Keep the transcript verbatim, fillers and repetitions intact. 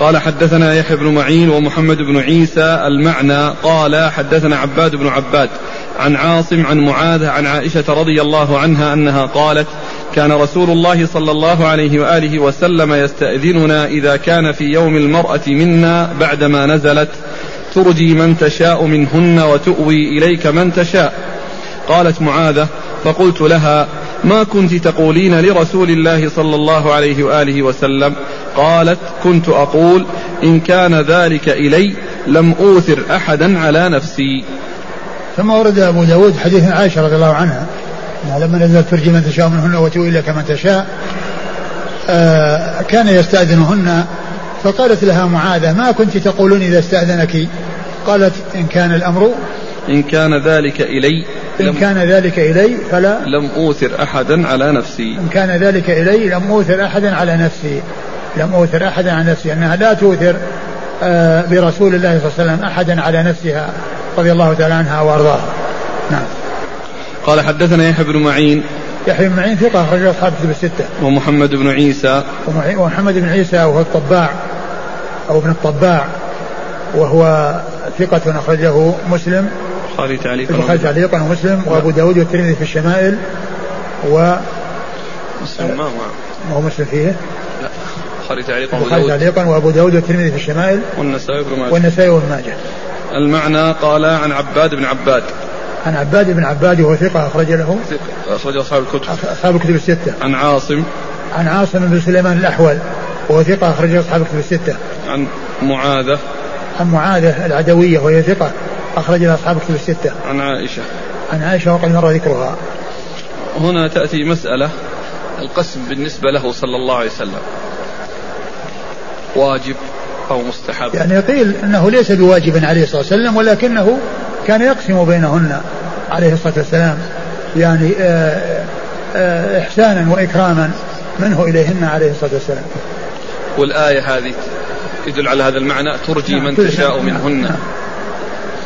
قال حدثنا يحيى بن معين ومحمد بن عيسى المعنى قال حدثنا عباد بن عباد عن عاصم عن معاذ عن عائشة رضي الله عنها أنها قالت كان رسول الله صلى الله عليه وآله وسلم يستأذننا إذا كان في يوم المرأة منا بعدما نزلت ترجي من تشاء منهن وتؤوي إليك من تشاء. قالت معاذة فقلت لها ما كنت تقولين لرسول الله صلى الله عليه وآله وسلم؟ قالت كنت أقول إن كان ذلك إلي لم أوثر أحدا على نفسي. ثم ورد أبو داود حديث عائشة رضي الله عنها لما نزلت ترجي من تشاء منهن وتؤوي إليك من تشاء آه كان يستأذنهن فقالت لها معاذة ما كنت تقولون إذا استأذنك؟ قالت إن كان الأمر إن كان ذلك إلي إن كان ذلك إلي فلا لم أوثر أحدا على نفسي إن كان ذلك إلي لم أوثر أحدا على نفسي لم أوثر أحدا على نفسي أنها لا توثر آه برسول الله صلى الله عليه وسلم أحدا على نفسها رضي الله تعالى عنها وأرضاها. نعم. قال حدثنا يحيى بن معين يحيى بن معين ثقة أخرجه أصحاب الكتب الستة. ومحمد بن عيسى ومحمد بن عيسى وهو الطباع أو ابن الطباع وهو ثقة أخرجه مسلم البخاري تعليقا البخاري تعليقا ومسلم وأبو داود والترمذي في الشمائل و مسلم ما هو مسلم فيه لا البخاري تعليقا البخاري تعليقا وأبو داود والترمذي في الشمائل والنسائي وابن ماجه والنسائي وابن ماجه. المعنى قال عن عباد بن عباد عن عباد بن عباد وهو ثقة أخرج له أخرج أصحاب الكتب أصحاب الكتب الستة. عن عاصم عن عاصم بن سليمان الأحول وهو ثقة أخرج أصحاب الكتب الستة. عن معاذة عن معاذة العدوية وهي ثقة أخرج أصحاب الكتب الستة. عن عائشة عن عائشة وقد مر ذكرها. هنا تأتي مسألة القسم بالنسبة له صلى الله عليه وسلم واجب أو مستحب؟ يعني قيل أنه ليس بواجب عليه الصلاة والسلام ولكنه كان يقسم بينهن عليه الصلاة والسلام يعني آآ آآ إحسانا وإكراما منه إليهن عليه الصلاة والسلام. والآية هذه يدل على هذا المعنى ترجي من تشاء منهن.